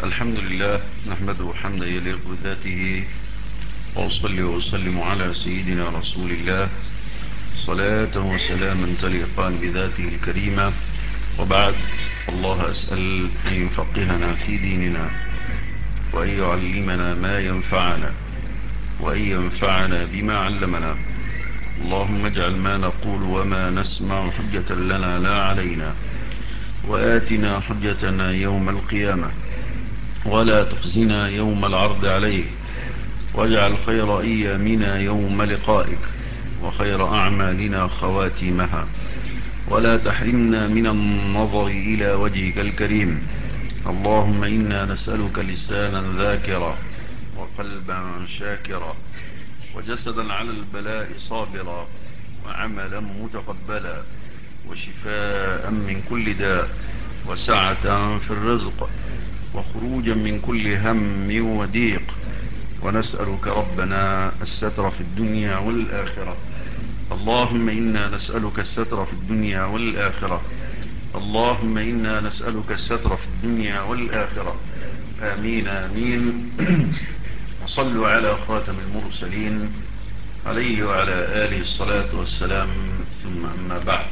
الحمد لله نحمده حمدا يليق بذاته، وأصلي وأسلم على سيدنا رسول الله صلاة وسلاما تليقان بذاته الكريمة. وبعد، الله أسأل أن يفقهنا في ديننا، وأن يعلمنا ما ينفعنا، وأن ينفعنا بما علمنا. اللهم اجعل ما نقول وما نسمع حجة لنا لا علينا، وآتنا حجتنا يوم القيامة، ولا تخزنا يوم العرض عليك، واجعل خير أيامنا يوم لقائك، وخير أعمالنا خواتيمها، ولا تحرمنا من النظر إلى وجهك الكريم. اللهم إنا نسألك لسانا ذاكرا، وقلبا شاكرا، وجسدا على البلاء صابرا، وعملا متقبلا، وشفاء من كل داء، وسعة في الرزق، وخروجا من كل هم وضيق. ونسألك ربنا الستر في الدنيا والآخرة. اللهم إنا نسألك الستر في الدنيا والآخرة. اللهم إنا نسألك الستر في الدنيا والآخرة. آمين آمين. وصلوا على خاتم المرسلين عليه وعلى آله الصلاة والسلام، ثم أما بعد،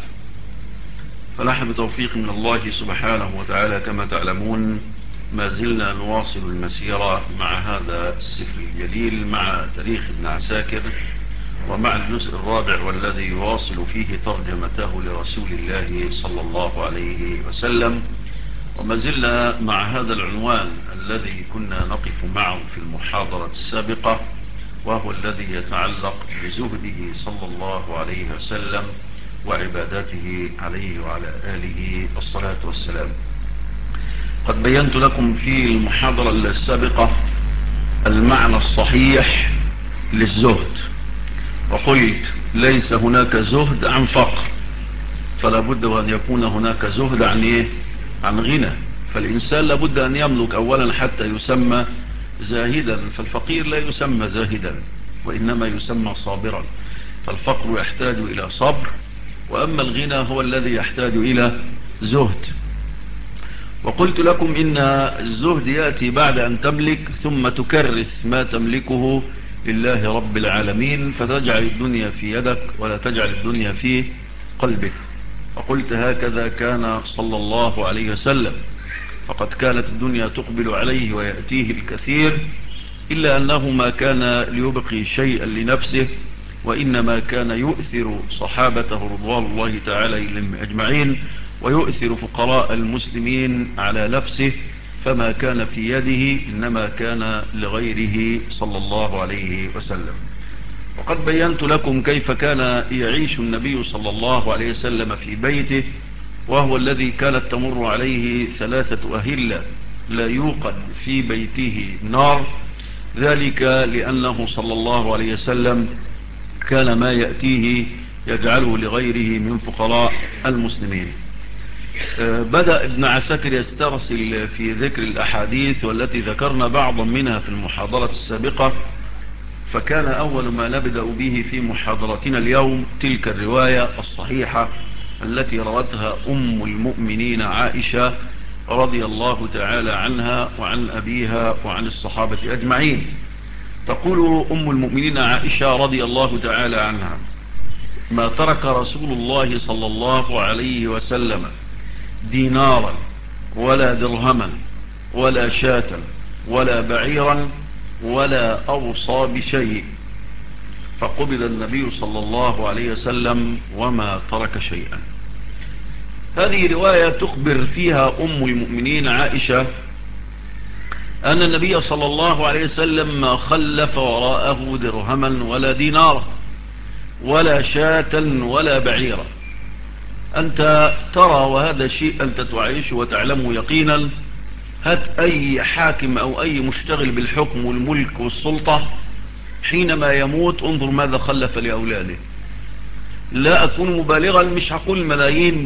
فنحن بتوفيق من الله سبحانه وتعالى كما تعلمون ما زلنا نواصل المسيرة مع هذا السفر الجليل، مع تاريخ ابن عساكر، ومع الجزء الرابع والذي يواصل فيه ترجمته لرسول الله صلى الله عليه وسلم. وما زلنا مع هذا العنوان الذي كنا نقف معه في المحاضرة السابقة، وهو الذي يتعلق بزهده صلى الله عليه وسلم وعبادته عليه وعلى آله الصلاة والسلام. قد بينت لكم في المحاضرة السابقة المعنى الصحيح للزهد، وقلت ليس هناك زهد عن فقر، فلا بد أن يكون هناك زهد عن إيه؟ عن غنى. فالإنسان لابد أن يملك أولا حتى يسمى زاهدا، فالفقير لا يسمى زاهدا وإنما يسمى صابرا. فالفقر يحتاج إلى صبر، وأما الغنى هو الذي يحتاج إلى زهد. وقلت لكم إن الزهد يأتي بعد أن تملك ثم تكرس ما تملكه لله رب العالمين، فتجعل الدنيا في يدك ولا تجعل الدنيا في قلبك. وقلت هكذا كان صلى الله عليه وسلم، فقد كانت الدنيا تقبل عليه ويأتيه الكثير، إلا أنه ما كان ليبقي شيئا لنفسه، وإنما كان يؤثر صحابته رضوان الله تعالى إليهم أجمعين، ويؤثر فقراء المسلمين على نفسه، فما كان في يده إنما كان لغيره صلى الله عليه وسلم. وقد بينت لكم كيف كان يعيش النبي صلى الله عليه وسلم في بيته، وهو الذي كانت تمر عليه 3 أهلة لا يوقد في بيته نار، ذلك لأنه صلى الله عليه وسلم كان ما يأتيه يجعله لغيره من فقراء المسلمين. بدأ ابن عساكر يسترسل في ذكر الأحاديث، والتي ذكرنا بعضا منها في المحاضرة السابقة، فكان أول ما نبدأ به في محاضرتنا اليوم تلك الرواية الصحيحة التي روتها أم المؤمنين عائشة رضي الله تعالى عنها وعن أبيها وعن الصحابة أجمعين. تقول أم المؤمنين عائشة رضي الله تعالى عنها: ما ترك رسول الله صلى الله عليه وسلم دينارا ولا درهما ولا شاة ولا بعيرا ولا أوصى بشيء، فقبض النبي صلى الله عليه وسلم وما ترك شيئا. هذه رواية تخبر فيها أم المؤمنين عائشة أن النبي صلى الله عليه وسلم ما خلف وراءه درهما ولا دينارا ولا شاة ولا بعيرا. أنت ترى، وهذا شيء أنت تعيش وتعلمه يقينا، هات أي حاكم أو أي مشتغل بالحكم والملك والسلطة حينما يموت انظر ماذا خلف لأولاده. لا أكون مبالغا، مش هقول ملايين،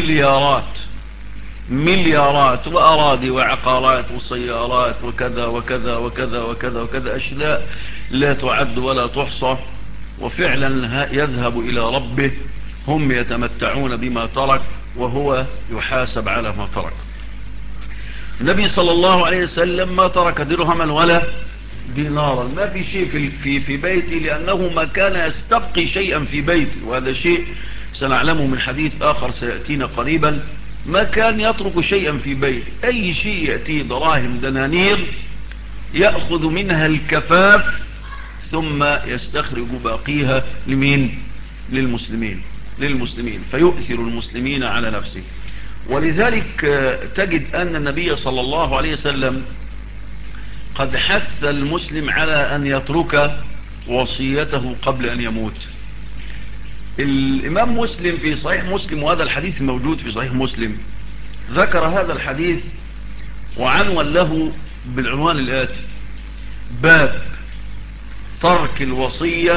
مليارات وأراضي وعقارات وسيارات وكذا وكذا وكذا وكذا وكذا، أشياء لا تعد ولا تحصى. وفعلا يذهب إلى ربه، هم يتمتعون بما ترك وهو يحاسب على ما ترك. النبي صلى الله عليه وسلم ما ترك درهما ولا دينارا، ما في شيء في بيتي، لأنه ما كان يستبقي شيئا في بيتي، وهذا شيء سنعلمه من حديث آخر سيأتينا قريبا. ما كان يترك شيئا في بيتي، أي شيء يأتيه دراهم دنانير يأخذ منها الكفاف ثم يستخرج باقيها لمين؟ للمسلمين فيؤثر المسلمين على نفسه. ولذلك تجد أن النبي صلى الله عليه وسلم قد حث المسلم على أن يترك وصيته قبل أن يموت. الإمام مسلم في صحيح مسلم، وهذا الحديث موجود في صحيح مسلم، ذكر هذا الحديث وعنون له بالعنوان الآتي: باب ترك الوصية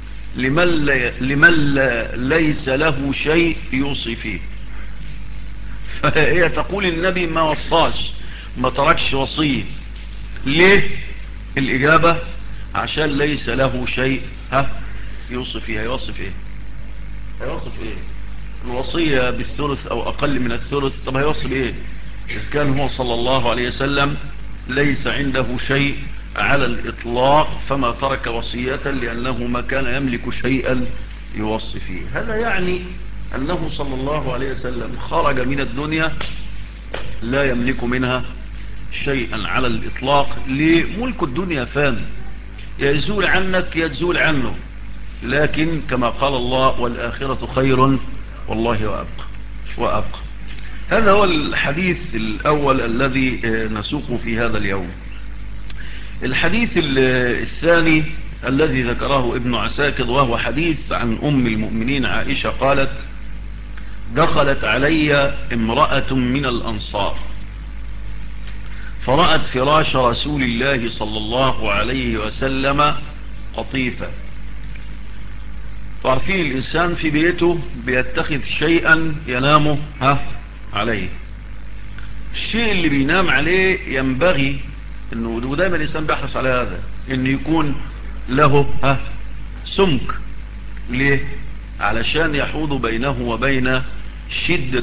لمن ليس له شيء يوصي فيه. فهي تقول النبي ما وصاش، ما تركش وصية. ليه؟ الإجابة عشان ليس له شيء يوصي فيه. هيوصف ايه؟ الوصية بالثلث او اقل من الثلث. طب هيوصف ايه اذا كان هو صلى الله عليه وسلم ليس عنده شيء على الاطلاق، فما ترك وصية لانه ما كان يملك شيئا يوصي فيه؟ هذا يعني انه صلى الله عليه وسلم خرج من الدنيا لا يملك منها شيئا على الاطلاق. لملك الدنيا فان، يزول عنك يزول عنه، لكن كما قال الله: والآخرة خير والله وأبقى. هذا هو الحديث الأول الذي نسوقه في هذا اليوم. الحديث الثاني الذي ذكره ابن عساكر، وهو حديث عن أم المؤمنين عائشة قالت: دخلت علي امرأة من الأنصار فرأت فراش رسول الله صلى الله عليه وسلم قطيفة. تعرفين الإنسان في بيته بيتخذ شيئا ينام عليه. الشيء اللي بينام عليه ينبغي انه، ودايما الإنسان بيحرص على هذا، انه يكون له سمك. ليه؟ علشان يحوض بينه وبين شدة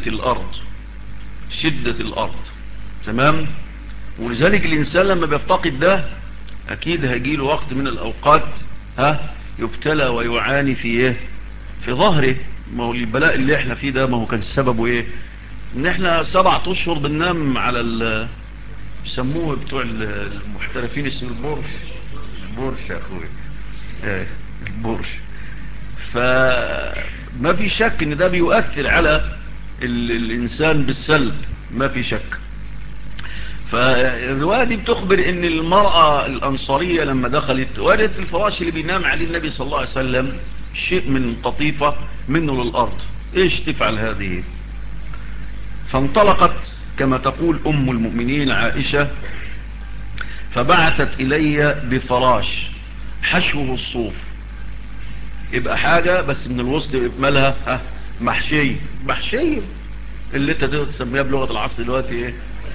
الأرض. تمام؟ ولذلك الإنسان لما بيفتقد ده أكيد هيجيله وقت من الأوقات يبتلى ويعاني في ظهره. ما هو البلاء اللي احنا فيه ده، ما هو كان سببه ايه؟ ان احنا 7 اشهر بننام على بيسموه بتوع المحترفين اسمه البورش يا اخوي، البورش. فما في شك ان ده بيؤثر على الانسان بالسلب، ما في شك. فالرواية دي بتخبر ان المرأة الانصارية لما دخلت وجدت الفراش اللي بينام عليه النبي صلى الله عليه وسلم شيء من قطيفة منه للارض. ايش تفعل هذه؟ فانطلقت كما تقول ام المؤمنين عائشة، فبعثت الي بفراش حشوه الصوف. يبقى حاجة بس من الوسط يبقى مالها محشي اللي انت تقدر تسميها بلغة العصر دلوقتي ايه؟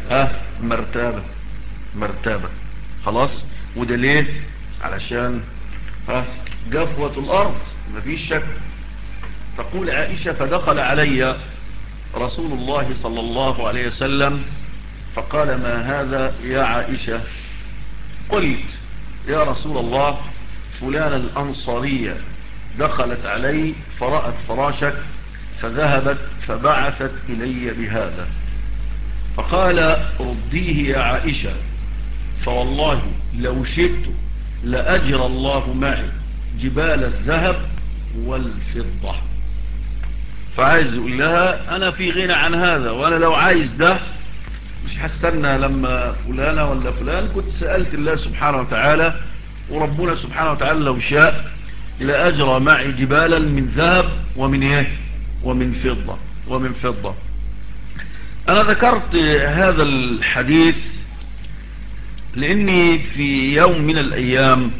مرتبة. خلاص. وده ليه؟ علشان جفوة الارض، مفيش شك. تقول عائشة: فدخل علي رسول الله صلى الله عليه وسلم فقال: ما هذا يا عائشة؟ قلت: يا رسول الله، فلان الأنصارية دخلت علي فرأت فراشك فذهبت فبعثت إلي بهذا. فقال: رديه يا عائشة، فوالله لو شئت لأجر الله معي جبال الذهب والفضة. فعايز يقول لها: أنا في غنى عن هذا، وأنا لو عايز ده مش هستنى لما فلانة ولا فلان، كنت سألت الله سبحانه وتعالى، وربنا سبحانه وتعالى لو شاء لأجرى معي جبالا من ذهب ومن فضة. أنا ذكرت هذا الحديث لأني في يوم من الأيام،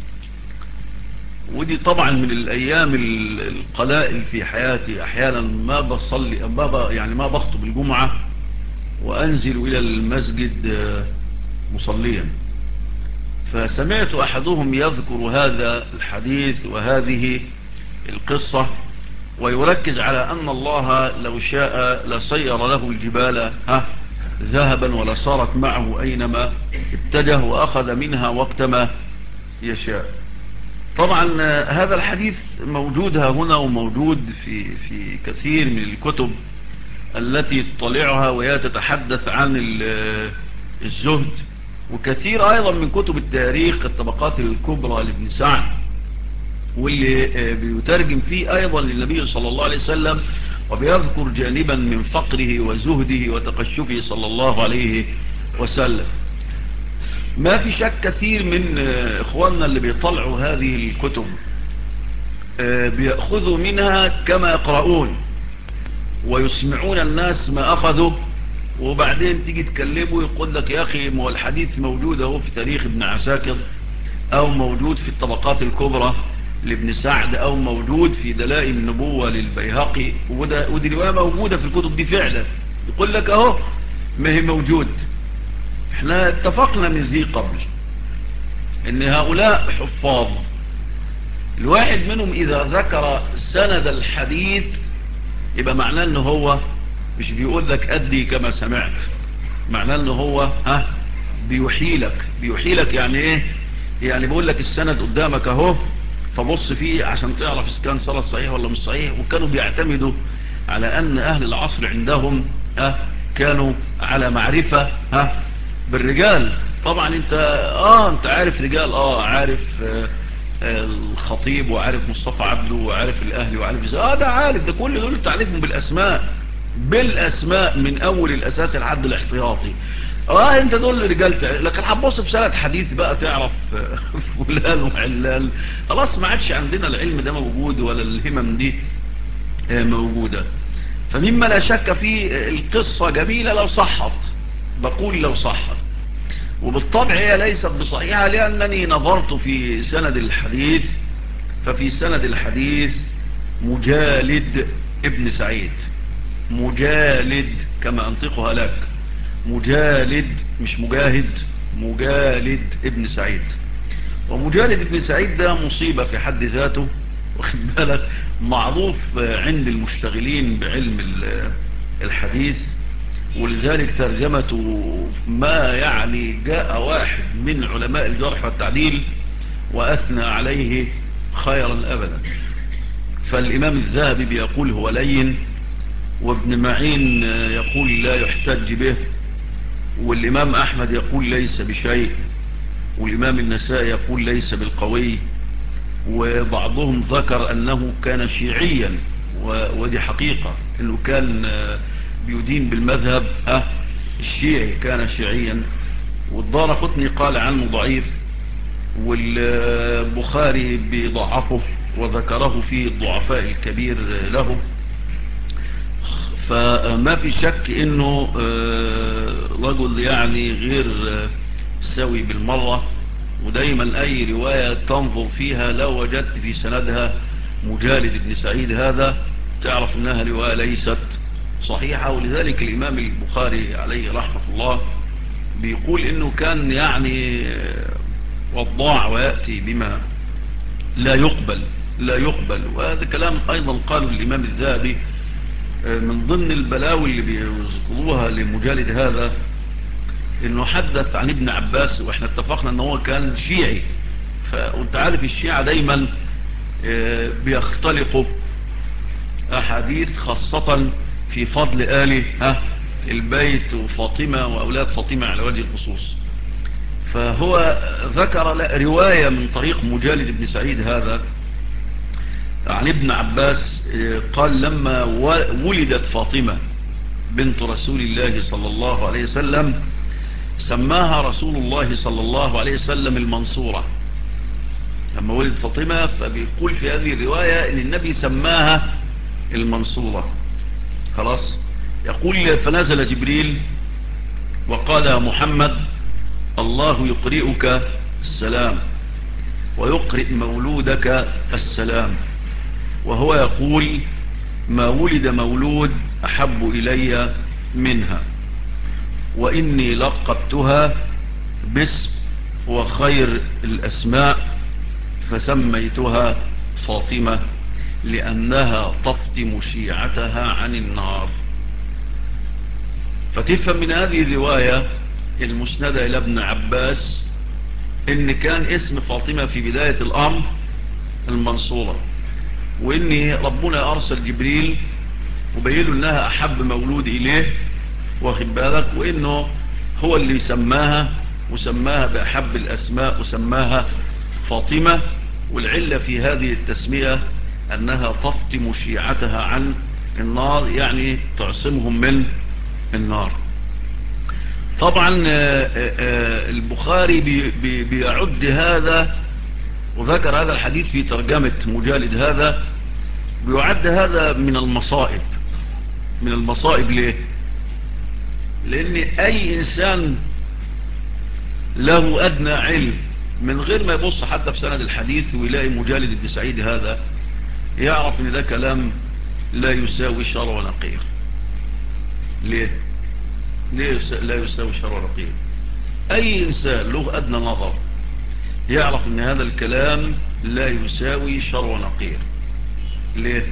ودي طبعا من الأيام القلائل في حياتي، أحيانا ما بصلي ما بخطب الجمعة وأنزل إلى المسجد مصليا. فسمعت أحدهم يذكر هذا الحديث وهذه القصة، ويركز على أن الله لو شاء لصير له الجبال ذهبا ولا صارت معه أينما اتجه، وأخذ منها وقتما يشاء. طبعا هذا الحديث موجود هنا وموجود في كثير من الكتب التي تطلعها وهي تتحدث عن الزهد، وكثير أيضا من كتب التاريخ الطبقات الكبرى لابن سعد، واللي بيترجم فيه أيضا للنبي صلى الله عليه وسلم، وبيذكر جانبا من فقره وزهده وتقشفه صلى الله عليه وسلم. ما في شك كثير من إخواننا اللي بيطلعوا هذه الكتب بيأخذوا منها كما يقرؤون ويسمعون الناس ما أخذوا، وبعدين تيجي تكلمه يقول لك يا أخي ما هو الحديث موجود اهو في تاريخ ابن عساكر، أو موجود في الطبقات الكبرى لابن سعد، أو موجود في دلائل النبوة للبيهقي، ودي رواية موجودة في الكتب دي فعلا. يقول لك اهو ما هي موجود. احنا اتفقنا من ذي قبل ان هؤلاء حفاظ، الواحد منهم اذا ذكر سند الحديث يبقى معناه انه هو مش بيقول لك ادي كما سمعت، معناه انه هو بيحيلك يعني ايه؟ يعني بيقول لك السند قدامك اهو، فبص فيه عشان تعرف اذا كان سند صحيح ولا مش صحيح. وكانوا بيعتمدوا على ان اهل العصر عندهم كانوا على معرفة بالرجال. طبعا انت عارف رجال، عارف الخطيب، وعارف مصطفى عبده، وعارف الاهلي، وعارف ده عارف، ده كل دول تعرفهم بالاسماء من اول الاساس لحد الاحتياطي. انت دول رجال لكن هتبص في سند حديث بقى تعرف فلان وعلان. خلاص ما عادش عندنا العلم ده موجود ولا الهمم دي موجودة. فمما لا شك فيه القصة جميلة لو صحت، بقول لو صحت، وبالطبع هي ليست بصحيحة لأنني نظرت في سند الحديث، ففي سند الحديث مجالد ابن سعيد، مجالد كما أنطقها لك، مجالد مش مجاهد، مجالد ابن سعيد. ومجالد ابن سعيد ده مصيبة في حد ذاته، واخد بالك، معروف عند المشتغلين بعلم الحديث، ولذلك ترجمته ما يعني جاء واحد من علماء الجرح والتعديل وأثنى عليه خيرا أبدا. فالإمام الذهبي بيقول هو لين، وابن معين يقول لا يحتج به، والإمام أحمد يقول ليس بشيء، والإمام النسائي يقول ليس بالقوي، وبعضهم ذكر أنه كان شيعيا، ودي حقيقة أنه كان بيدين بالمذهب الشيعي، كان شيعيا. والدارقطني قال عنه ضعيف، والبخاري بيضعفه وذكره في الضعفاء الكبير له. فما في شك انه رجل يعني غير سوي بالمرة. ودايما اي رواية تنظر فيها لو وجدت في سندها مجالد بن سعيد هذا تعرف انها رواية ليست صحيحة. ولذلك الامام البخاري عليه رحمة الله بيقول انه كان يعني وضاع ويأتي بما لا يقبل. وهذا كلام ايضا قاله الامام الذهبي. من ضمن البلاوي اللي بيذكروها لمجالد هذا انه حدث عن ابن عباس، واحنا اتفقنا ان هو كان شيعي. وانت عارف الشيعة دايما بيختلقوا احاديث خاصة في فضل آل البيت وفاطمة واولاد فاطمة على وجه الخصوص. فهو ذكر رواية من طريق مجالد بن سعيد هذا عن ابن عباس قال لما ولدت فاطمة بنت رسول الله صلى الله عليه وسلم سماها رسول الله صلى الله عليه وسلم المنصورة. لما ولد فاطمة فبيقول في هذه الرواية ان النبي سماها المنصورة. خلاص. يقول فنزل جبريل وقال يا محمد الله يقرئك السلام ويقرئ مولودك السلام، وهو يقول ما ولد مولود أحب إلي منها، وإني لقبتها باسم وخير الأسماء فسميتها فاطمة لأنها تفطم شيعتها عن النار. فتفهم من هذه الرواية المسندة إلى ابن عباس إن كان اسم فاطمة في بداية الأمر المنصورة، وإن ربنا أرسل جبريل وبين له إنها أحب مولود إليه، واخد بالك، وإنه هو اللي سماها وسماها بأحب الأسماء وسماها فاطمة. والعلة في هذه التسمية أنها تفطم شيعتها عن النار، يعني تعصمهم من النار. طبعا البخاري بيعد هذا وذكر هذا الحديث في ترجمة مجالد هذا، بيعد هذا من المصائب. من المصائب ليه؟ لأن أي إنسان له أدنى علم من غير ما يبص حتى في سند الحديث ويلاقي مجالد بن سعيد هذا، يعرف ان ده كلام لا يساوي شر ونقير. ليه لا يساوي شر ونقير؟ اي انسان له ادنى نظر يعرف ان هذا الكلام لا يساوي شر ونقير. ليه؟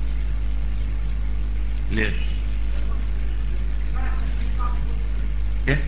ليه؟ إيه؟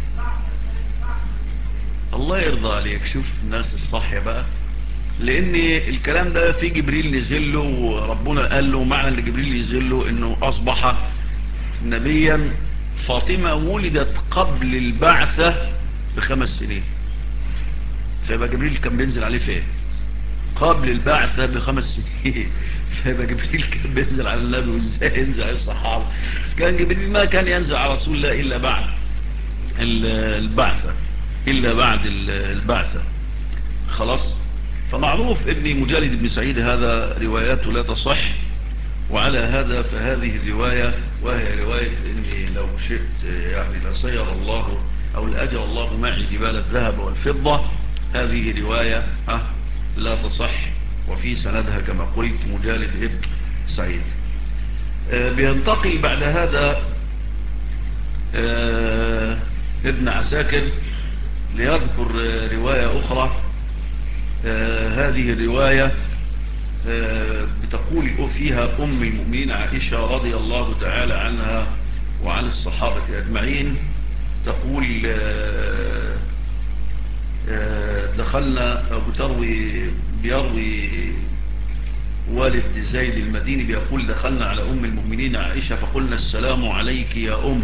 الله يرضى عليك، شوف الناس الصحية بقى. لان الكلام ده في جبريل نزل له وربنا قال له معنى ان جبريل نزل له انه اصبح نبيا. فاطمة ولدت قبل البعثة ب5 سنين، فيبقى جبريل كان بينزل عليه فين؟ قبل البعثة ب5 سنين. فيبقى جبريل كان بينزل على النبي، وازاي ينزل على الصحابة؟ بس كان جبريل ما كان ينزل على رسول الله الا بعد البعثة، الا بعد البعثة. خلاص. فمعروف ان مجالد بن سعيد هذا رواياته لا تصح، وعلى هذا فهذه الرواية وهي رواية اني لو شئت يعني لسير الله او لأجر الله معي جبال الذهب والفضة، هذه رواية لا تصح، وفي سندها كما قلت مجالد ابن سعيد. بينتقل بعد هذا ابن عساكر ليذكر رواية اخرى. هذه الرواية بتقول فيها أم المؤمنين عائشة رضي الله تعالى عنها وعن الصحابة أجمعين، تقول دخلنا، بيروي والد زيد المديني بيقول دخلنا على أم المؤمنين عائشة فقلنا السلام عليك يا أم،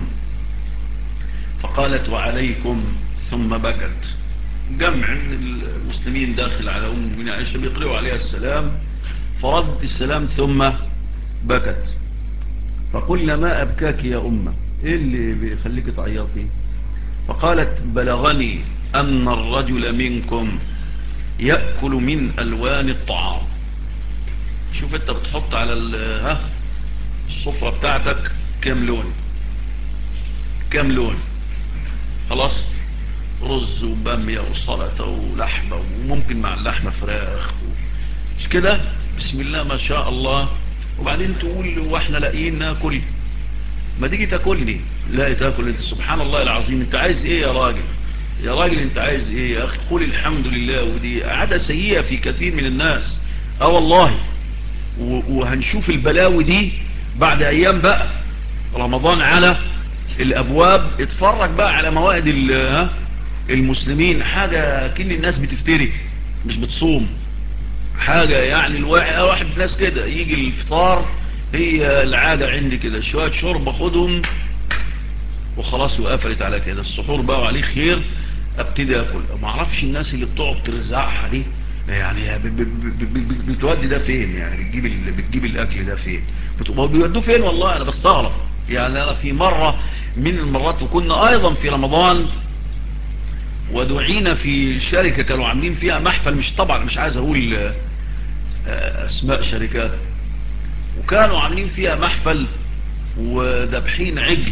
فقالت وعليكم، ثم بكت. جمع من المسلمين داخل على أم المؤمنين عائشة بيقرأوا عليها السلام، فرد السلام ثم بكت. فقلنا ما أبكاك يا أمة، إيه اللي بيخليك تعيطي؟ فقالت بلغني أن الرجل منكم يأكل من ألوان الطعام. شوف انت بتحط على الصفرة بتاعتك كام لون، كام لون، خلاص، رز وبامية وسلطة ولحمة، وممكن مع اللحمة فراخ مش كده؟ بسم الله ما شاء الله. وبعدين تقول واحنا لاقيين ناكل، ما تيجي تاكلني. لا تاكل انت، سبحان الله العظيم، انت عايز ايه يا راجل؟ يا راجل انت عايز ايه يا اخي؟ قول الحمد لله. ودي عادة سيئة في كثير من الناس، والله. وهنشوف البلاوي دي بعد ايام بقى. رمضان على الابواب، اتفرج بقى على موائد المسلمين، حاجة كل الناس بتفتري مش بتصوم. حاجة يعني الواحد ناس كده يجي الفطار، هي العادة عندي كده شوية شرب اخدهم وخلاص، وقفلت على كده. السحور بقى وعليه خير ابتدي اكل. ما اعرفش الناس اللي بتقعد ترزعها دي يعني بتودي ده فين؟ يعني بتجيب الاكل ده فين؟ بيودوه فين؟ والله انا بستغرب. يعني انا في مرة من المرات، وكنا ايضا في رمضان ودعينا في شركة كانوا عاملين فيها محفل، مش طبعا مش عايز اقول اسماء شركات، وكانوا عاملين فيها محفل ودبحين عجل.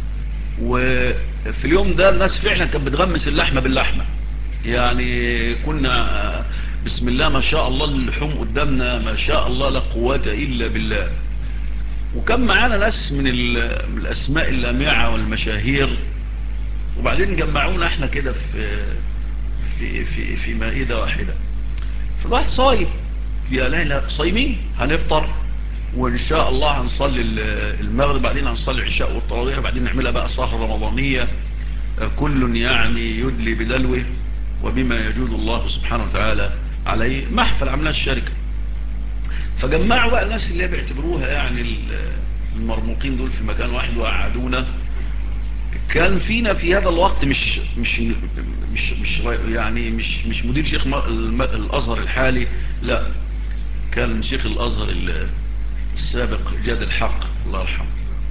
وفي اليوم ده الناس فعلا كانت بتغمس اللحمة باللحمة، يعني كنا بسم الله ما شاء الله اللحوم قدامنا ما شاء الله لا قوة الا بالله. وكان معانا ناس من الاسماء اللامعة والمشاهير، وبعدين جمعونا احنا كده في مائدة واحدة. فالواحد صايم، يا لا صايمين هنفطر، وان شاء الله هنصلي المغرب، بعدين هنصلي العشاء والتراويح، بعدين نعملها بقى سهرة رمضانية، كل يعني يدلي بدلوه وبما يجود الله سبحانه وتعالى عليه. محفل عملها الشركة، فجمعوا بقى الناس اللي بيعتبروها يعني المرموقين دول في مكان واحد وقعدونا. كان فينا في هذا الوقت مش مدير شيخ الازهر الحالي، لا، كان شيخ الازهر السابق جاد الحق الله يرحمه.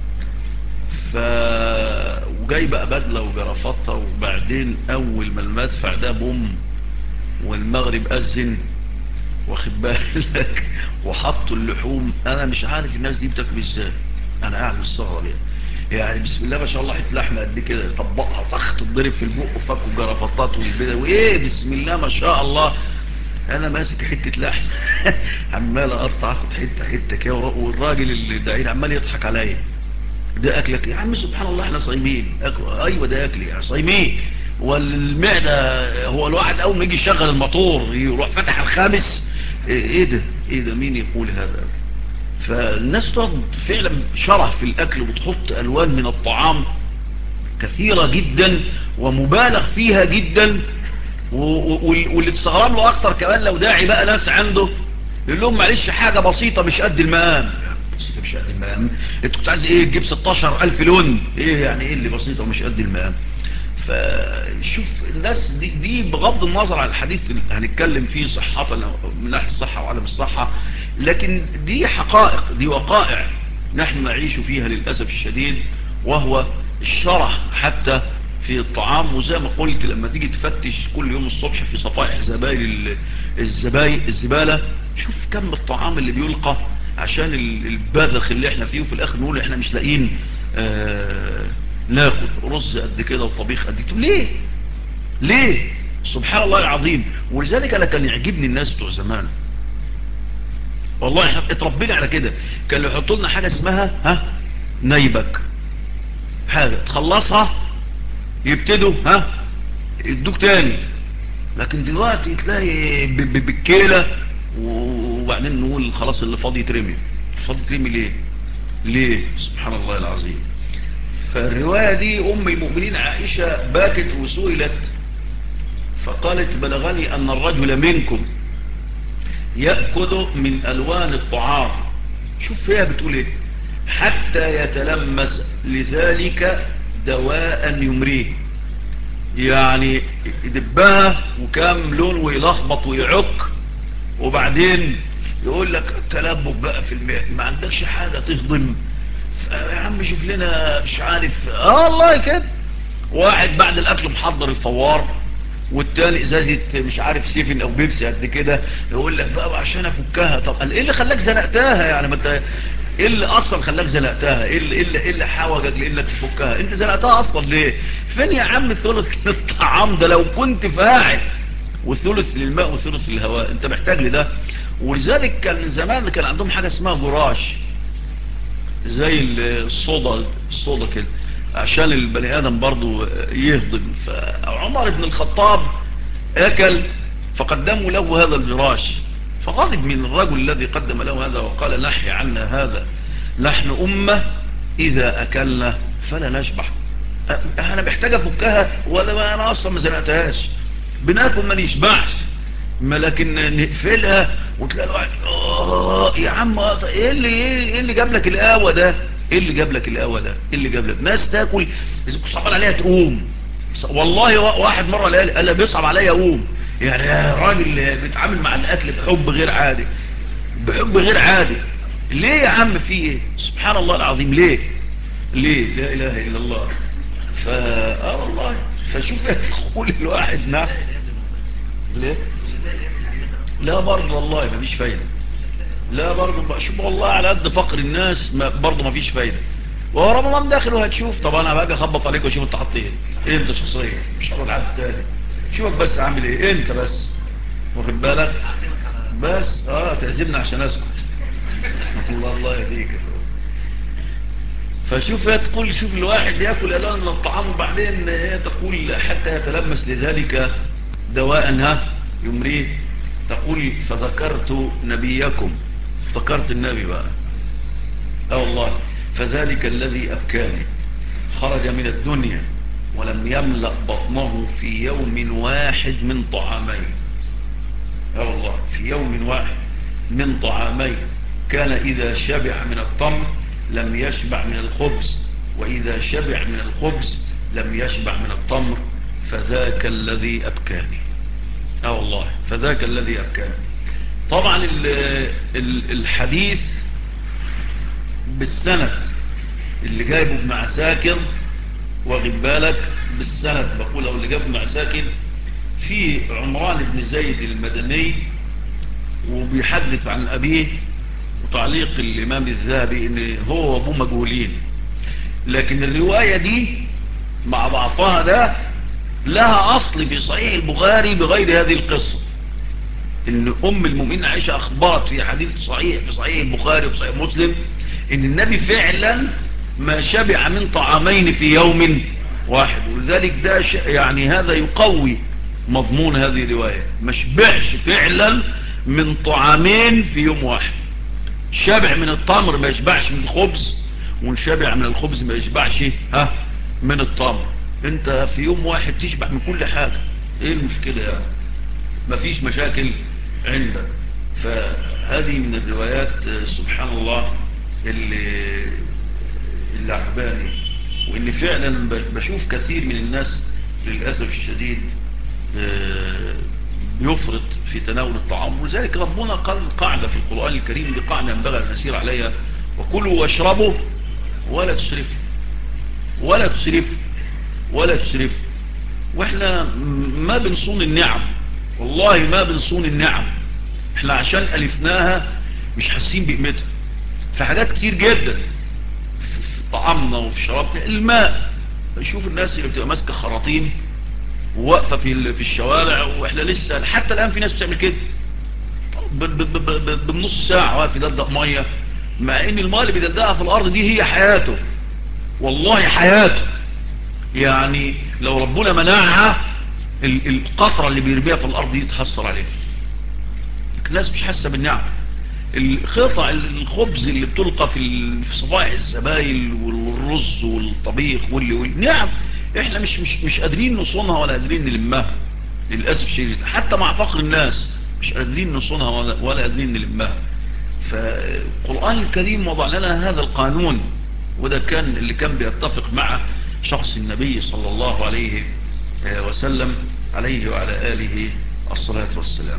وجاي بقى بدله وجرافطه، وبعدين اول ما المدفع ده بوم والمغرب اذن، واخد بالك، وحطوا اللحوم. انا مش عارف الناس دي بتاكل ازاي، انا قاعد مستغرب يعني بسم الله ما شاء الله، حته لحمه قد كده يطبقها طخ تضرب في البق وفكوا الجرافطات والبدا وايه، بسم الله ما شاء الله. انا ماسك حته لحم عمال اقطع، اخد حته حته كده، والراجل اللي داعين عمال يضحك عليا. ده اكلك يا عم؟ سبحان الله احنا صايمين. ايوه ده اكلي يعني، صايمين. والمعده، هو الواحد اول ما يجي يشغل الموتور يروح فتح الخامس. ايه ده، ايه ده، مين يقول هذا؟ فالناس تقعد فعلا شره في الاكل، وبتحط الوان من الطعام كثيره جدا ومبالغ فيها جدا. واللي تستغرب له اكتر كمان لو داعي بقى ناس عنده يقول لهم معلش حاجه بسيطه مش قد المقام. بسيطه مش قد المقام؟ انت كنت عايز ايه، تجيب 16,000 لون؟ ايه يعني، ايه اللي بسيطه ومش قد المقام؟ فشوف الناس دي بغض النظر عن الحديث اللي هنتكلم فيه صحة من ناحية الصحة وعدم الصحة، لكن دي حقائق، دي وقائع نحن نعيش فيها للأسف الشديد، وهو الشرح حتى في الطعام. وزي ما قلت، لما تيجي تفتش كل يوم الصبح في صفائح زبايل الزبالة، شوف كم الطعام اللي بيلقى عشان البذخ اللي احنا فيه، وفي الاخر نقول احنا مش لاقيين ناكل رز قد كده وطبيخ قد كده. ليه؟ ليه؟ سبحان الله العظيم. ولذلك انا كان يعجبني الناس بتوع زمان، والله احنا اتربينا على كده. كانوا يحطوا لنا حاجه اسمها نيبك، حاجه تخلصها يبتدوا يدوك تاني. لكن دلوقتي تلاقي بالكيله، وبعدين نقول خلاص اللي فاضي يترمي. فاضي يترمي ليه؟ ليه؟ سبحان الله العظيم. فالرواية دي أم المؤمنين عائشة باكت وسئلت فقالت بلغني أن الرجل منكم يأكل من ألوان الطعام. شوف فيها بتقول ايه، حتى يتلمس لذلك دواء يمريه. يعني يدبها وكام لون ويلخبط ويعك، وبعدين يقول لك تلبك بقى في الماء، ما عندكش حاجة تهضم يا عم، شوف لنا مش عارف. والله كده واحد بعد الاكل محضر الفوار، والتاني ازازه مش عارف سيفن او بيبسي قد كده، يقول لك بقى عشان افكها. طب قال ايه اللي خلاك زنقتها يعني؟ ما انت ايه اللي اصلا خلاك زنقتها؟ ايه اللي حوجك لانك تفكها؟ انت زنقتها اصلا ليه؟ فين يا عم ثلث الطعام ده لو كنت فاعل، وثلث للماء وثلث للهواء؟ انت محتاج لده. ولذلك كان زمان كان عندهم حاجه اسمها جراش، زي الصودا كده، عشان البني ادم برضو يهضم. فعمر بن الخطاب اكل فقدموا له هذا الجراش، فغضب من الرجل الذي قدم له هذا وقال نحي عنا هذا، نحن امة اذا اكلنا فلا نشبع. انا محتاج افكها ولا ما انا اصلا ما زنقتهاش؟ بناكل ما نشبعش، ما لكن نقفلها وتلاقي الواحد يا عم ايه اللي جاب لك القهوه ده؟ ايه اللي جاب لك القهوه ده؟ ايه اللي جاب لك ناس تاكل صعبان عليها تقوم؟ والله واحد مره قال لي بيصعب عليا اقوم. يعني يا راجل بيتعامل مع الاكل بحب غير عادي، بحب غير عادي. ليه يا عم؟ في ايه؟ سبحان الله العظيم. ليه؟ ليه؟ لا اله الا الله. والله فشوف يقول الواحد نعم. ليه؟ لا برضه والله ما فيش فايدة. لا برضه شوف والله على قد فقر الناس برضه ما فيش فايدة. وهو رمضان داخل وهتشوف. طب انا باجي اخبط عليك واشوف انت حاطط ايه انت شخصيا، مش هقول حد تاني. شوفك بس عامل ايه انت بس، واخد بالك؟ بس تعزمنا عشان اسكت. الله يهديك. فشوف هي تقول شوف الواحد ياكل الان من الطعام، وبعدين هي تقول حتى يتلمس لذلك دواء يمريه. تقول فذكرت نبيكم، افتكرت النبي بقى والله. فذلك الذي أبكاني خرج من الدنيا ولم يملأ بطنه في يوم واحد من طعامين. والله في يوم واحد من طعامين، كان إذا شبع من التمر لم يشبع من الخبز، وإذا شبع من الخبز لم يشبع من التمر. فذاك الذي أبكاني. والله فذاك الذي أبكاني. طبعا الحديث بالسند اللي جايبه ابن عساكر، واخد بالك بالسند بقول، اللي جايبه ابن عساكر في عمران بن زيد المدني، وبيحدث عن أبيه، وتعليق الإمام الذهبي إن هو وأبوه مجهولين. لكن الرواية دي مع ضعفها ده لها أصل في صحيح البخاري بغير هذه القصة. إن أم المؤمنين عائشة أخبرت في حديث صحيح في صحيح البخاري وفي صحيح مسلم إن النبي فعلا ما شبع من طعامين في يوم واحد. ولذلك ده يعني هذا يقوي مضمون هذه الرواية. ما شبعش فعلا من طعامين في يوم واحد. شبع من التمر ما يشبعش من الخبز، ونشبع من الخبز ما يشبعش من التمر. انت في يوم واحد تشبع من كل حاجة، ايه المشكلة يعني؟ مفيش مشاكل عندك. فهذه من الروايات سبحان الله اللي عجباني. وان فعلا بشوف كثير من الناس للأسف الشديد بيفرط في تناول الطعام. ولذلك ربنا قال قاعدة في القرآن الكريم، دي قاعدة ينبغي أن نسير عليها: وكلوا واشربوا ولا تسرفوا ولا تسرفوا ولا تسرفوا. واحنا ما بنصون النعم، والله ما بنصون النعم. احنا عشان ألفناها مش حاسين بقيمتها في حاجات كتير جدا، في طعامنا وفي شرابنا. الماء، شوف الناس اللي بتبقى ماسكة خراطيم وواقفة في الشوارع، واحنا لسه حتى الآن في ناس بتعمل كده بالنص ساعة واقف يدلدق مية، مع ان الماء اللي بيدلدقها في الأرض دي هي حياته، والله حياته. يعني لو ربنا منعها القطرة اللي بيربيها في الأرض دي تحصل عليها. الناس مش حاسة بالنعم. الخطع الخبز اللي بتلقى في صفائح الزبايل والرز والطبيخ والنعم، احنا مش قادرين نصونها ولا قادرين نلمها للأسف الشديد. حتى مع فقر الناس مش قادرين نصونها ولا قادرين نلمها. فالقرآن الكريم وضع لنا هذا القانون، وده كان اللي كان بيتفق مع شخص النبي صلى الله عليه وسلم عليه وعلى آله الصلاة والسلام.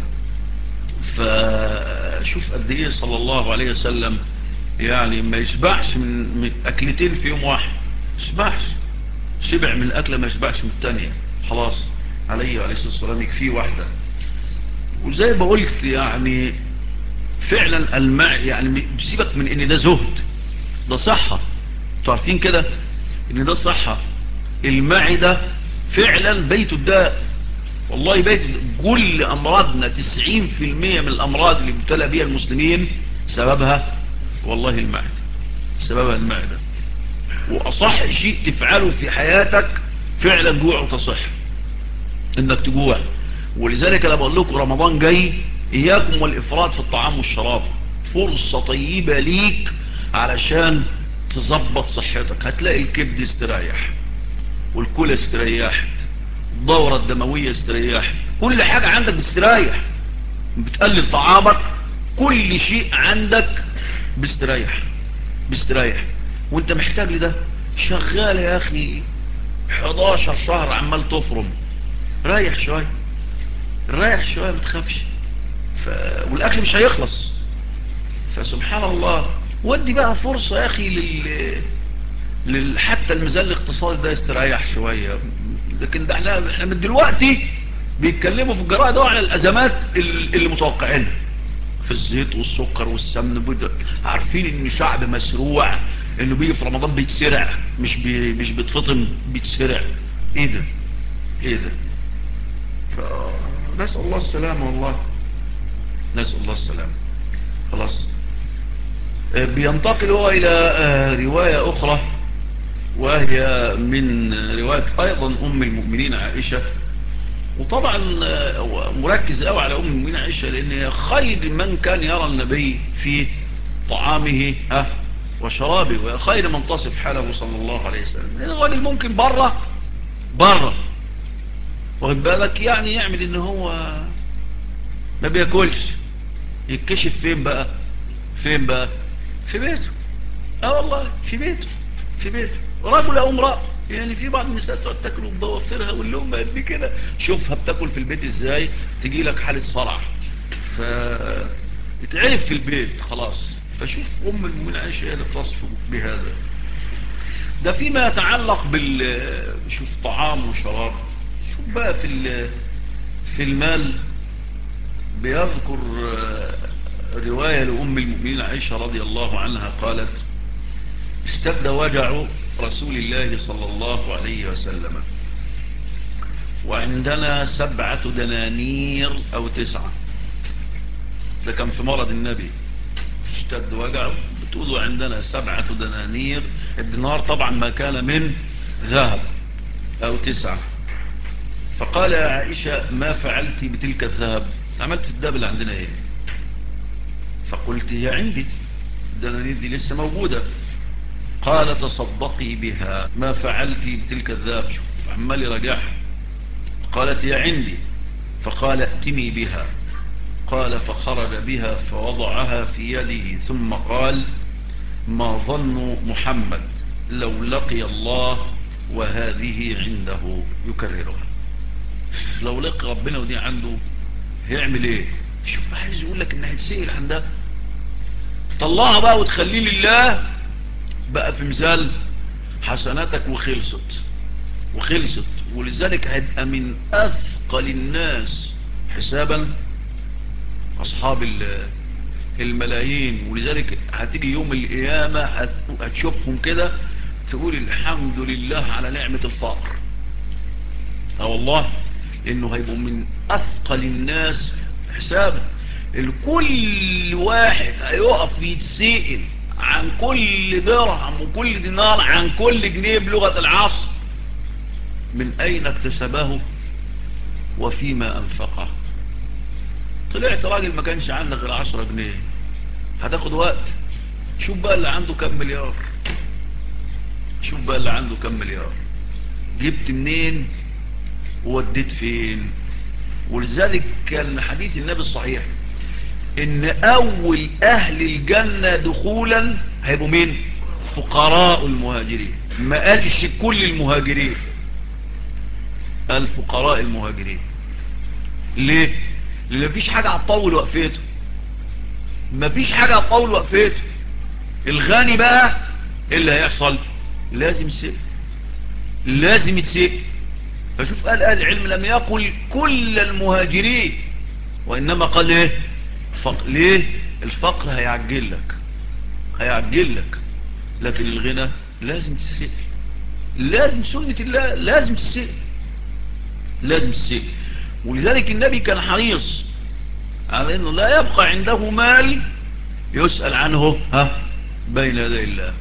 فشوف قد ايه صلى الله عليه وسلم يعني ما يشبعش من أكلتين في يوم واحد، يشبعش. شبع من الأكلة ما يشبعش من التانية، خلاص عليه وعليه الصلاة والسلام يكفيه واحدة. وزي ما قلت يعني فعلا الماء، يعني بسيبك من ان ده زهد، ده صحة. انتوا عارفين كده ان ده صحة. المعدة فعلا بيت الداء، والله بيت كل امراضنا 90% من الامراض اللي ابتلى بها المسلمين سببها والله المعدة، سببها المعدة. واصح شيء تفعله في حياتك فعلا جوع وتصح، انك تجوع. ولذلك انا بقول لكم رمضان جاي، اياكم والافراط في الطعام والشراب. فرصة طيبة ليك علشان تظبط صحتك. هتلاقي الكبد استريح، والكلى استريحت، الدورة الدموية استريحت، كل حاجة عندك بتستريح. بتقلل طعامك، كل شيء عندك بيستريح. وانت محتاج لده. شغال يا اخي 11 شهر عمال تفرم، ريح شوية ما تخافش. والاكل مش هيخلص. فسبحان الله، ودي بقى فرصة يا اخي حتى الميزان الاقتصادي ده يستريح شوية. لكن ده احنا من دلوقتي بيتكلموا في الجرائد على الازمات اللي متوقعينها في الزيت والسكر والسمن. عارفين ان شعب مسروع، انه بيجي في رمضان بيتسرع، مش بيتفطم، بيتسرع. ايه ده؟ فنسأل الله السلامة، والله نسأل الله السلامة. خلاص بينتقل هو الى رواية اخرى، وهي من رواية ايضا ام المؤمنين عائشة. وطبعا مركز قوي على ام المؤمنين عائشة، لان خير من كان يرى النبي في طعامه وشرابه وخير من تصف حاله صلى الله عليه وسلم. الراجل ممكن بره واخد بالك يعني يعمل ان هو ما بياكلش، يتكشف فين بقى في بيته. والله في بيته رجل او امرأة. يعني في بعض النساء تقعد تاكل بضوافرها واللقمة قد كده، شوفها بتاكل في البيت ازاي، تجي لك حالة صرع، فتتعرف في البيت خلاص. فشوف ام المؤمنين عائشة هي اللي بتصف بهذا. ده فيما يتعلق شوف طعام وشراب. شوف بقى في المال بيذكر رواية لأم المؤمنين عائشة رضي الله عنها قالت: اشتد وجع رسول الله صلى الله عليه وسلم وعندنا 7 دنانير أو 9، ده كان في مرض النبي. اشتد وجعه، بتقولوا عندنا 7 دنانير. الدينار طبعا ما كان من ذهب أو 9. فقال يا عائشة: ما فعلت بتلك الذهب؟ عملت في الذهب اللي عندنا ايه؟ فقلت: هي عندي، الدنانير دي لسه موجودة. قال: تصدقي بها. ما فعلت بتلك الذهب؟ شوف عمال يراجعها. قالت: هي عندي. فقال: ائتني بها. قال: فخرج بها فوضعها في يده ثم قال: ما ظن محمد لو لقي الله وهذه عنده يكررها. لو لقي ربنا ودي عنده هيعمل ايه؟ شوف عايز يقول لك انها هتسئل عن ده، طلعها بقى وتخليه لله بقى في ميزان حسناتك وخلصت. ولذلك هيبقى من اثقل الناس حسابا اصحاب الملايين. ولذلك هتيجي يوم القيامة هتشوفهم كده تقول الحمد لله على نعمة الفقر. والله انه هيبقوا من اثقل الناس حسابا. الكل واحد هيقف يتسائل عن كل درهم وكل دينار، عن كل جنيه بلغة العصر، من اين اكتسبه وفيما انفقه. طلعت راجل ما كانش عندك غير 10 جنيه، هتاخد وقت. شوف بقى اللي عنده كم مليار، جبت منين ووديت فين. ولذلك كان حديث النبي الصحيح ان اول اهل الجنة دخولا هيبقوا مين؟ فقراء المهاجرين. ما قالش كل المهاجرين، قال فقراء المهاجرين. ليه؟ لان مفيش حاجة هتطول وقفته. الغني بقى ايه اللي هيحصل؟ لازم يتسئل. فشوف قال اهل العلم لم يقل كل المهاجرين، وانما قال ايه؟ ليه؟ الفقر هيعجل لك، لكن الغنى لازم تسئل. لازم سنة الله لازم تسئل. ولذلك النبي كان حريص على انه لا يبقى عنده مال يسأل عنه بين يدي الله.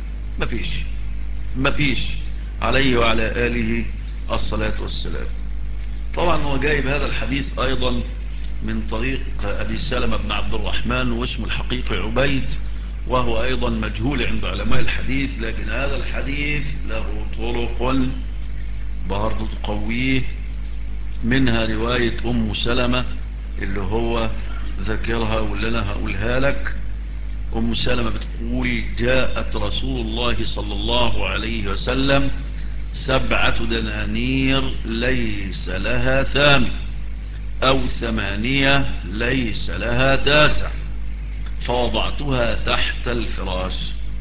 مفيش عليه وعلى آله الصلاة والسلام. طبعا هو جايب هذا الحديث ايضا من طريق ابي سلمة بن عبد الرحمن، واسمه الحقيقي عبيد، وهو ايضا مجهول عند علماء الحديث، لكن هذا الحديث له طرق برضه تقويه. منها رواية ام سلمة اللي هو ذكرها واللي انا هقولها لك. ام سلمة بتقول: جاءت رسول الله صلى الله عليه وسلم 7 دنانير ليس لها ثامن، أو 8 ليس لها 9، فوضعتها تحت الفراش،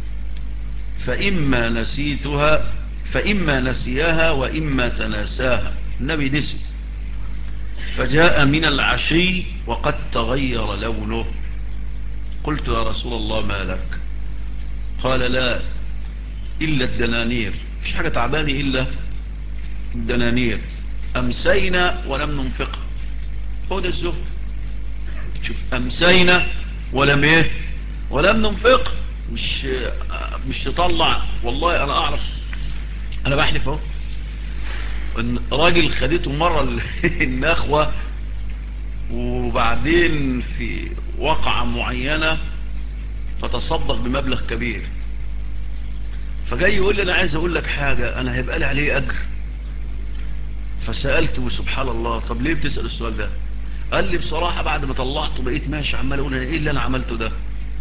فإما نسيها وإما تناساها. النبي نسي، فجاء من العشي وقد تغير لونه. قلت: يا رسول الله ما لك؟ قال: لا إلا الدنانير، مش حاجة تعباني إلا الدنانير، أمسينا ولم ننفقها. هو ده الزهد. شوف، أمسينا ولم ننفق. مش تطلع. والله أنا أعرف، أنا بحلف اهو، إن راجل خدته مرة النخوة، وبعدين في وقعة معينة فتصدق بمبلغ كبير، فجاي يقول لي انا عايز اقول لك حاجة، انا هيبقى لي عليه اجر. فسألته سبحان الله، طب ليه بتسأل السؤال ده؟ قال لي بصراحة بعد ما طلعته بقيت ماشي عمال اقول انا ايه اللي انا عملته ده،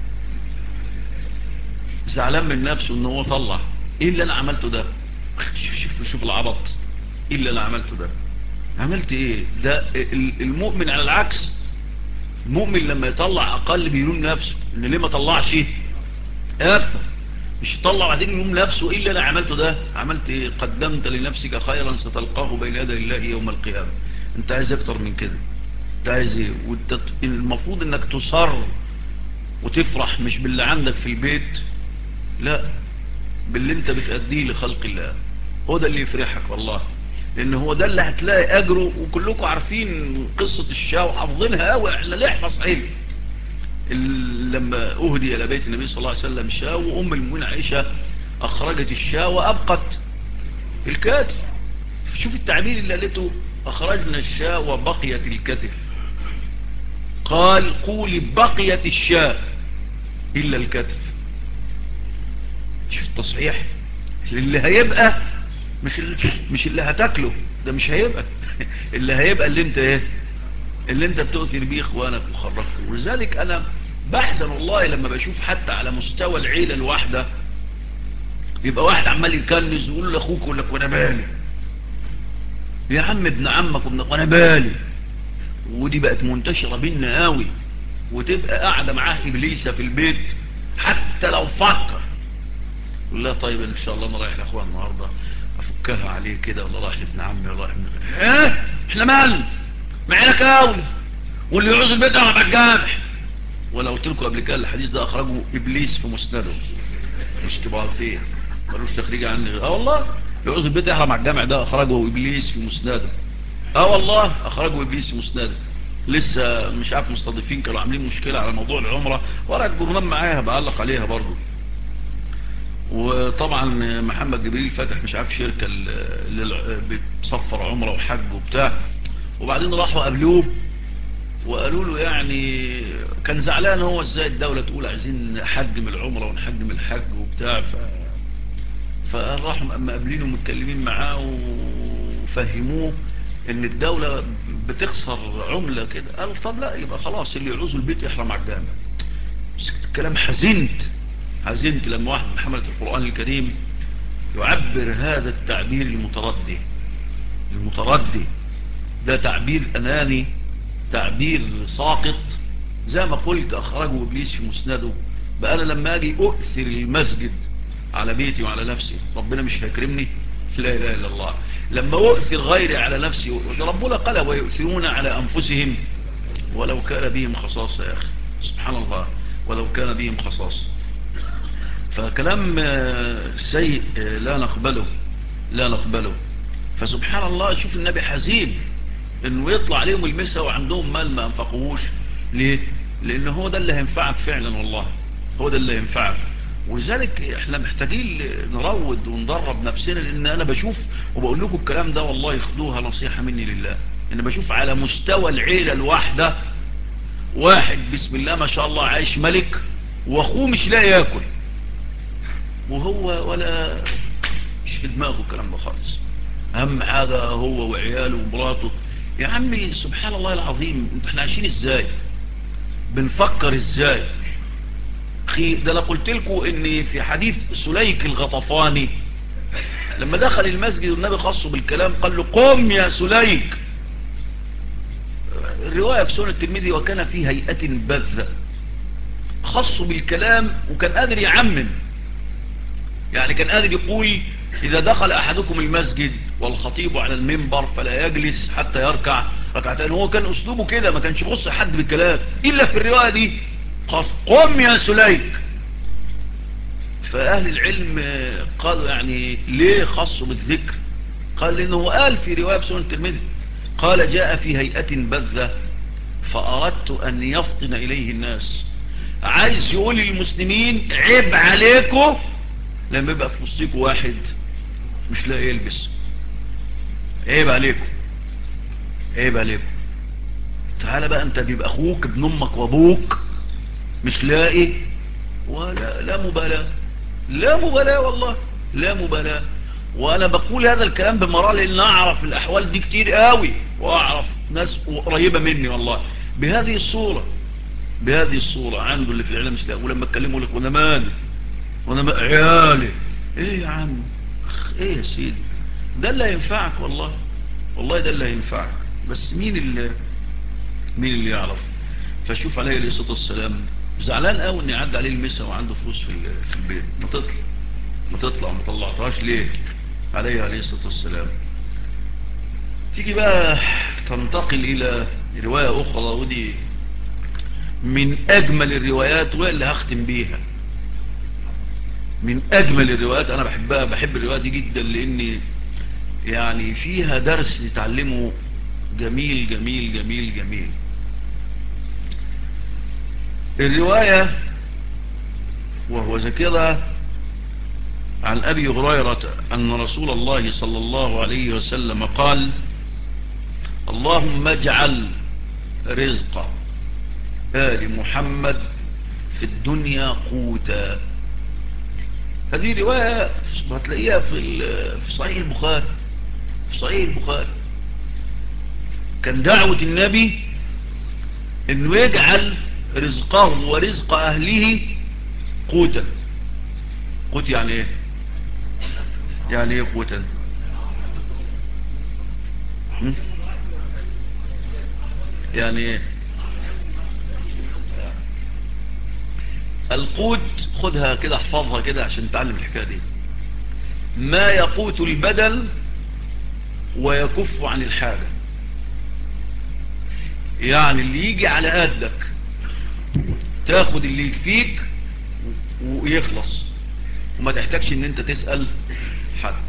زعلان من نفسه ان هو طلع. ايه اللي انا عملته ده؟ شوف العبط. ايه اللي انا عملته ده؟ عملت ايه ده؟ المؤمن على العكس، المؤمن لما يطلع اقل بيلوم نفسه ان ليه ما طلعش اكثر. مش يطلع بعدين يلوم نفسه ايه اللي انا عملته ده. عملت ايه؟ قدمت لنفسك خيرا ستلقاه بين يدي الله يوم القيامة. انت عايز اكتر من كده؟ انت عايز ايه؟ المفروض انك تصر وتفرح مش باللي عندك في البيت، لا، باللي انت بتأديه لخلق الله. هو ده اللي يفرحك والله، لان هو ده اللي هتلاقي اجره. وكلكم عارفين قصة الشاة وحافظينها قوي، احنا ليه احفظ حلو. لما اهدي الى بيت النبي صلى الله عليه وسلم شاة، وام المؤمنين عائشة اخرجت الشاة وابقت الكتف. شوف التعبير اللي قالته، اخرجنا الشاة وبقيت الكتف. قال قولي بقيت الشاة الا الكتف. شوف التصحيح. اللي هيبقى مش اللي هتاكله ده، مش هيبقى اللي هيبقى اللي انت ايه، اللي انت بتؤثر بيه اخوانك وخرجته. ولذلك انا بحزن والله لما بشوف حتى على مستوى العيلة الواحدة يبقى واحد عمال يكنز ويقول لاخوك يقول لك وانا بالي يا عم ابن عمك وانا بالي. ودي بقت منتشرة بينا قوي، وتبقى قاعدة معاه ابليسة في البيت حتى لو فكر يقول لا طيب ان شاء الله انا رايح لاخوان النهارده افكها عليه كده، ولا رايح لابن عمي، ولا رايح احنا مالنا معانا كاول واللي يعوز البيت على الجامع. وانا قلت لكم قبل كده الحديث ده اخرجه ابليس في مسنده، مش تبقى عارفين، ملوش تخريج عني. والله يعوز البيت يحرم على الجامع ده اخرجه ابليس في مسنده. والله اخرجه ابليس في مسنده. لسه مش عارف مستضيفين كانوا عاملين مشكله على موضوع العمره، ورا الجرنان معاها بعلق عليها برضو. وطبعا محمد جبريل فاتح مش عارف شركة اللي بتصفر عمره وحج وبتاع، وبعدين راحوا قابلوه وقالوا له يعني كان زعلان هو ازاي الدولة تقول عايزين نحجم العمره ونحجم الحج وبتاع. فراحوا مقابلينه ومتكلمين معاه وفهموه ان الدولة بتخسر عملة كده. قال طب لا يبقى خلاص اللي يعوزوا البيت يحرم على الجامع. الكلام حزنت لما واحد من حملة القرآن الكريم يعبر هذا التعبير المتردي. ده تعبير أناني، تعبير ساقط. زي ما قلت أخرجه إبليس في مسنده. بقى أنا لما أجي أؤثر المسجد على بيتي وعلى نفسي ربنا مش هيكرمني؟ لا إله إلا الله. لما أؤثر غيري على نفسي، ربنا قال ويؤثرون على أنفسهم ولو كان بهم خصاصة. يا أخي سبحان الله، ولو كان بهم خصاصة. فكلام سيء لا نقبله. فسبحان الله شوف النبي حزين انه يطلع عليهم المسا وعندهم مال ما انفقوهوش. ليه؟ لان هو ده اللي هينفعك فعلا والله، هو ده اللي هينفعك. ولذلك احنا محتاجين نروض وندرب نفسنا، لان انا بشوف وبقول لكم الكلام ده والله ياخدوها نصيحة مني لله. انا بشوف على مستوى العيلة الواحدة واحد بسم الله ما شاء الله عايش ملك، واخوه مش لاقي ياكل، وهو ولا مش في دماغه الكلام ده خالص. اهم حاجة هو وعياله ومراته. يا عمي سبحان الله العظيم، احنا عايشين ازاي؟ بنفكر ازاي؟ ده انا قلت لكم ان في حديث سليك الغطفاني لما دخل المسجد والنبي خصه بالكلام قال له قم يا سليك. الرواية في سنة الترمذي وكان في هيئة بذة. خصه بالكلام وكان قادر يعمم، يعني كان قادر يقول إذا دخل أحدكم المسجد والخطيب على المنبر فلا يجلس حتى يركع ركعتين. هو كان أسلوبه كده، ما كانش يخص حد بالكلام إلا في الرواية دي خاص قم يا سليك. فأهل العلم قالوا يعني ليه خصوا بالذكر؟ قال لأنه قال في رواية بسنة الترمذي قال جاء في هيئة بذة فأردت أن يفطن إليه الناس. عايز يقول للمسلمين عيب عليكم لما يبقى في وسطكم واحد مش لاقي يلبس. عيب عليكم، عيب عليكم. تعال بقى انت بيبقى اخوك ابن امك وابوك مش لاقي، ولا لا مبالاة، لا مبالاة والله. لا مبالاة. وانا بقول هذا الكلام بمرأة لان اعرف الاحوال دي كتير قوي، واعرف ناس قريبة مني والله بهذه الصورة، بهذه الصورة عنده اللي في الاعلام الاسلامي، ولما اتكلموا لك وانا مالي وانا عيالي. ايه يا عم، ايه يا سيدي، ده اللي هينفعك والله، والله ده اللي هينفعك، بس مين اللي يعرف. فشوف عليه الصلاة والسلام زعلان قوي ان يعدي عليه المسا وعنده فلوس في البيت، ما تطلع ما طلعتهاش ليه عليه الصلاة والسلام. تيجي بقى تنتقل الى رواية اخرى، ودي من اجمل الروايات واللي هختم بيها، من اجمل الروايات. انا بحبها، بحب الرواية دي جدا لان يعني فيها درس تتعلمه جميل جميل جميل جميل. الرواية وهو ذكرها عن أبي هريرة أن رسول الله صلى الله عليه وسلم قال: اللهم اجعل رزق آل محمد في الدنيا قوتا. هذه رواية هتلاقيها في صحيح البخاري، في صحيح البخاري. كان دعوة النبي انه يجعل رزقه ورزق اهله قوتا. قوت يعني ايه؟ يعني ايه قوتا؟ يعني ايه القوت؟ خدها كده، احفظها كده عشان تعلم الحكاية دي. ما يقوت البدن ويكف عن الحاجة، يعني اللي يجي على قدك تاخد اللي يكفيك ويخلص، وما تحتاجش ان انت تسأل حد.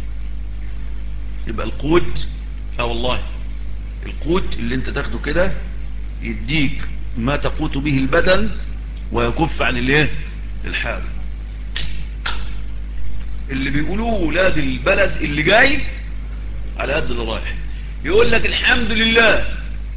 يبقى القوت، والله القوت اللي انت تاخده كده يديك ما تقوت به البدن ويكف عن الايه الحاجة. اللي بيقولوه ولاد البلد اللي جاي على قد اللي رايح، يقول لك الحمد لله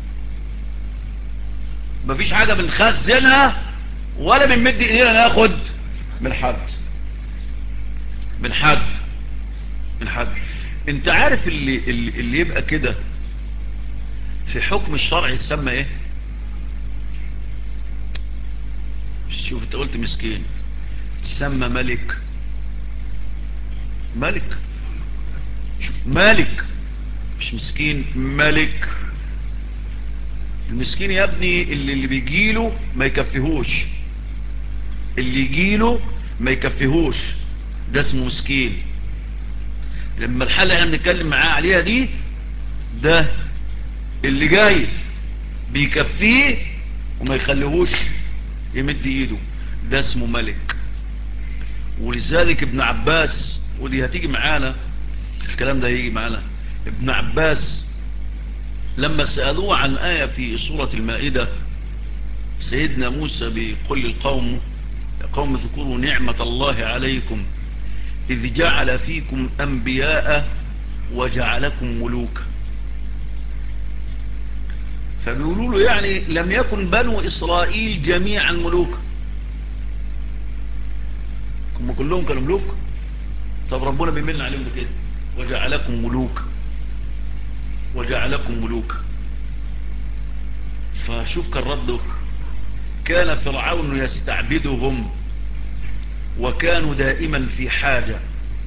مفيش حاجة بنخزنها ولا بنمد ايدينا ناخد من حد، من حد، من حد. انت عارف اللي يبقى كده في حكم الشرع يتسمى ايه؟ شوف انت قلت مسكين، تسمى ملك. ملك، شوف ملك، مش مسكين، ملك. المسكين يا ابني اللي بيجيله ما يكفيهوش، اللي يجيله ما يكفيهوش ده اسمه مسكين. لما الحالة اللي احنا بنتكلم معاه عليها دي، ده اللي جاي بيكفيه وما يخليهوش يمد ايده، ده اسمه ملك. ولذلك ابن عباس، ودي هتيجي معانا الكلام ده هيجي معانا، ابن عباس لما سألوه عن آية في سورة المائدة، سيدنا موسى بيقول للقوم: يا قوم اذكروا نعمة الله عليكم إذ جعل فيكم أنبياء وجعلكم ملوكا. فبيقولوا له يعني لم يكن بنو إسرائيل جميعا ملوكا، هم كلهم كانوا ملوك؟ طب ربنا بيمن عليهم بكده: وجعلكم ملوكا، وجعلكم ملوكا. فشوف كان رده: كان فرعون يستعبدهم وكانوا دائما في حاجة،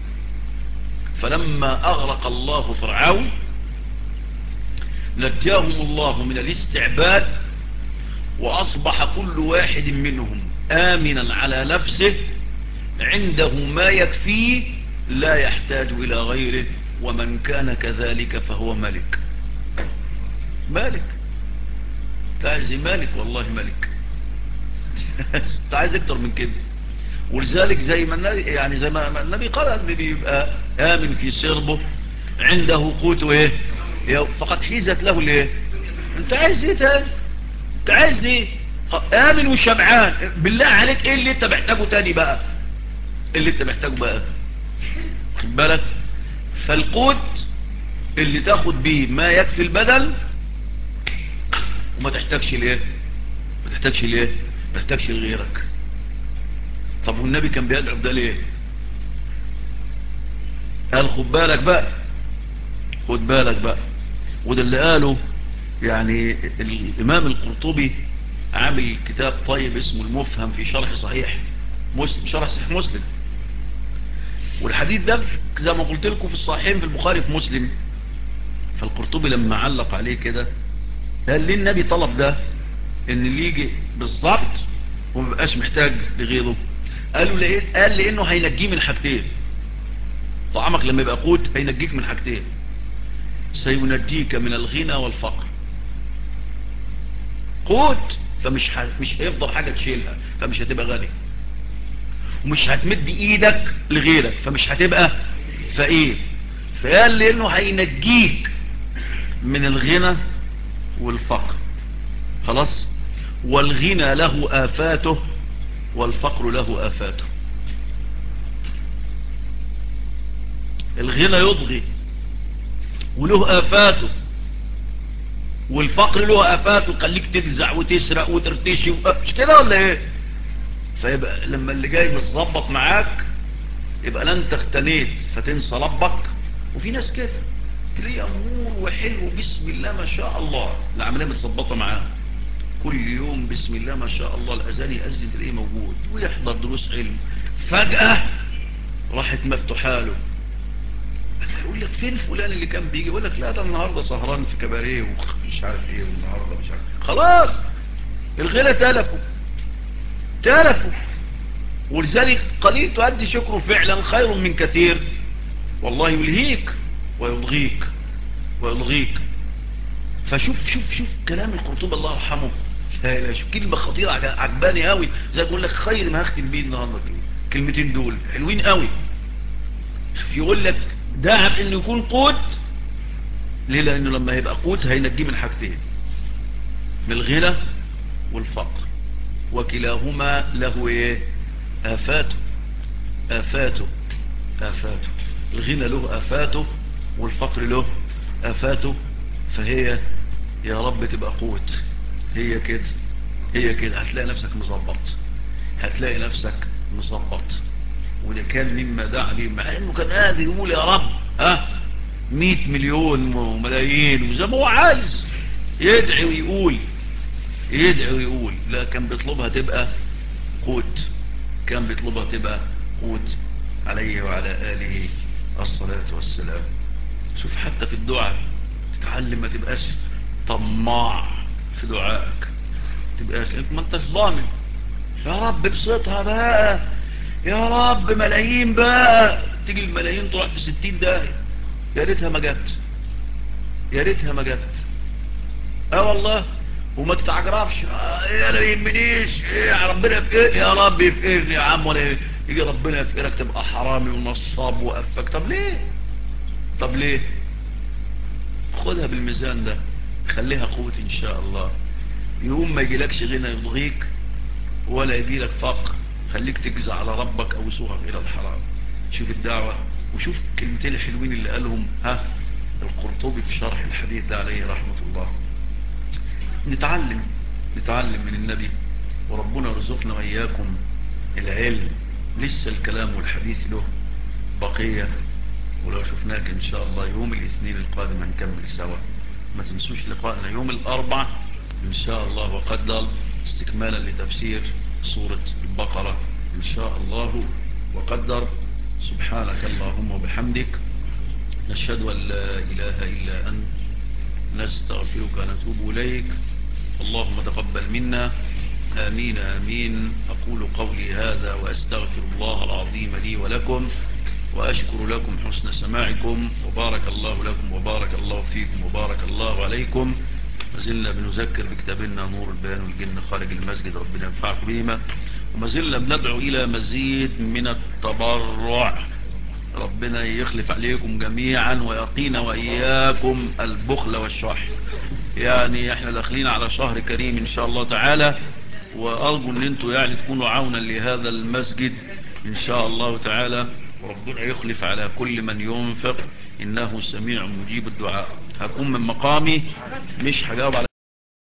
فلما أغرق الله فرعون نجاهم الله من الاستعباد، وأصبح كل واحد منهم آمنا على نفسه، عنده ما يكفيه لا يحتاج إلى غيره، ومن كان كذلك فهو ملك. ملك، تعز ملك، والله ملك. انت عايز اكتر من كده. ولذلك زي ما النبي، يعني زي ما النبي قال: النبي بيبقى آمن في سربه عنده قوت ايه فقد حيزت له الايه. انت عايز ايه تاني؟ انت عايز ايه؟ آمن وشبعان، بالله عليك ايه اللي انت محتاجه تاني بقى؟ اللي انت محتاجه بقى خد بالك. فالقوت اللي تاخد بيه ما يكفي البدن وما تحتاجش ليه، ما تحتاجش ليه، ما تحتاجش لغيرك. طب والنبي كان بيدعو ده ليه؟ قال خد بالك بقى، خد بالك بقى. وده اللي قاله يعني الإمام القرطبي، عامل كتاب طيب اسمه المفهم في شرح صحيح مسلم، شرح صحيح مسلم. والحديث ده زي ما قلت لكم في الصحيحين، في البخاري في مسلم. فالقرطبي لما علق عليه كده قال ليه النبي طلب ده، ان اللي يجي بالظبط وما بقاش محتاج لغيره. قالوا ليه؟ قال لانه هينجيه من حاجتين. طعامك لما يبقى قوت هينجيك من حاجتين، سينجيك من الغنى والفقر. قوت مش هيفضل حاجة تشيلها، فمش هتبقى غني. ومش هتمد ايدك لغيرك، فمش هتبقى فقير. فقال لانه هينجيك من الغنى والفقر. خلاص. والغنى له آفاته والفقر له آفاته. الغنى يضغي وله آفاته، والفقر له آفاته يخليك تجزع وتسرق وترتشي مش كده ولا ايه؟ فيبقى لما اللي جاي متظبط معاك يبقى لا انت اختنيت فتنسى ربك. وفي ناس كده تلاقيه امور وحلو بسم الله ما شاء الله، العمليه متظبطه معاه كل يوم بسم الله ما شاء الله، الاذان يأذن تلاقيه موجود ويحضر دروس علم. فجأة راحت مفتوحه له، يقول لك فين فلان اللي كان بيجي؟ يقول لك لا ده النهارده سهران في كباريه ومش عارف ايه، والنهارده مش عارف. خلاص الغلا تلفوا. ولذلك قليل تؤدي شكره فعلا خير من كثير. والله يلهيك ويلغيك. فشوف كلام القرطبي الله يرحمه. لا شوف كلمة خطيرة عجباني قوي، زي بقول لك خير ما هختم بيه النهارده. كلمتين دول حلوين قوي. يقول لك داعب انه يكون قوت. ليه؟ لانه لما هيبقى قوت هينجيه من حاجتين، من الغنى والفقر. وكلاهما له ايه؟ آفاته. الغنى له آفاته والفقر له آفاته. فهي يا رب تبقى قوت. هي كده هتلاقي نفسك مظبط. وده كان مما دعا به، مع انه كان قادر يقول يا رب 100 مليون وملايين وزي ما هو عايز يدعي ويقول، لا كان بيطلبها تبقى قوت. عليه وعلى آله الصلاة والسلام. شوف حتى في الدعاء تتعلم ما تبقاش طماع في دعائك، ما انتش ضامن. يا رب بسطها بقى، يا رب ملايين بقى، تيجي الملايين تروح في 60 داهية. يا ريتها ما جت. والله. وما تتعجرفش يا لا يهمنيش يا ربنا يفقر، يا رب يفقرني يا عم، ولا يجي ربنا يفقرك تبقى حرامي ونصاب وقفك. طب ليه؟ خدها بالميزان ده، خليها قوة ان شاء الله. يوم ما يجيلكش غنى يضغيك ولا يجيلك فقر خليك تجزع على ربك او يسوقك الى الحرام. شوف الدعوة وشوف كلمتين الحلوين اللي قالهم القرطبي في شرح الحديث ده عليه رحمة الله. نتعلم من النبي، وربنا يرزقنا وإياكم العلم. لسه الكلام والحديث له بقية، ولو شفناك إن شاء الله يوم الاثنين القادم هنكمل سوا. ما تنسوش لقائنا يوم الأربع إن شاء الله وقدر، استكمالا لتفسير سورة البقرة إن شاء الله وقدر. سبحانك اللهم وبحمدك، نشهد أن لا إله إلا أنت، نستغفرك ونتوب إليك. اللهم تقبل منا، آمين آمين. أقول قولي هذا وأستغفر الله العظيم لي ولكم، وأشكر لكم حسن سماعكم، وبارك الله لكم وبارك الله فيكم وبارك الله عليكم. ما زلنا بنذكر بكتابنا نور البيان والجن خارج المسجد، ربنا ينفعكم بهما. وما زلنا بندعو إلى مزيد من التبرع، ربنا يخلف عليكم جميعا ويقينا وإياكم البخل والشح. يعني احنا داخلين على شهر كريم ان شاء الله تعالى، وارجو ان انتوا يعني تكونوا عونا لهذا المسجد ان شاء الله تعالى، وربنا يخلف على كل من ينفق، انه سميع مجيب الدعاء. هكون من مقامي مش هجاوب على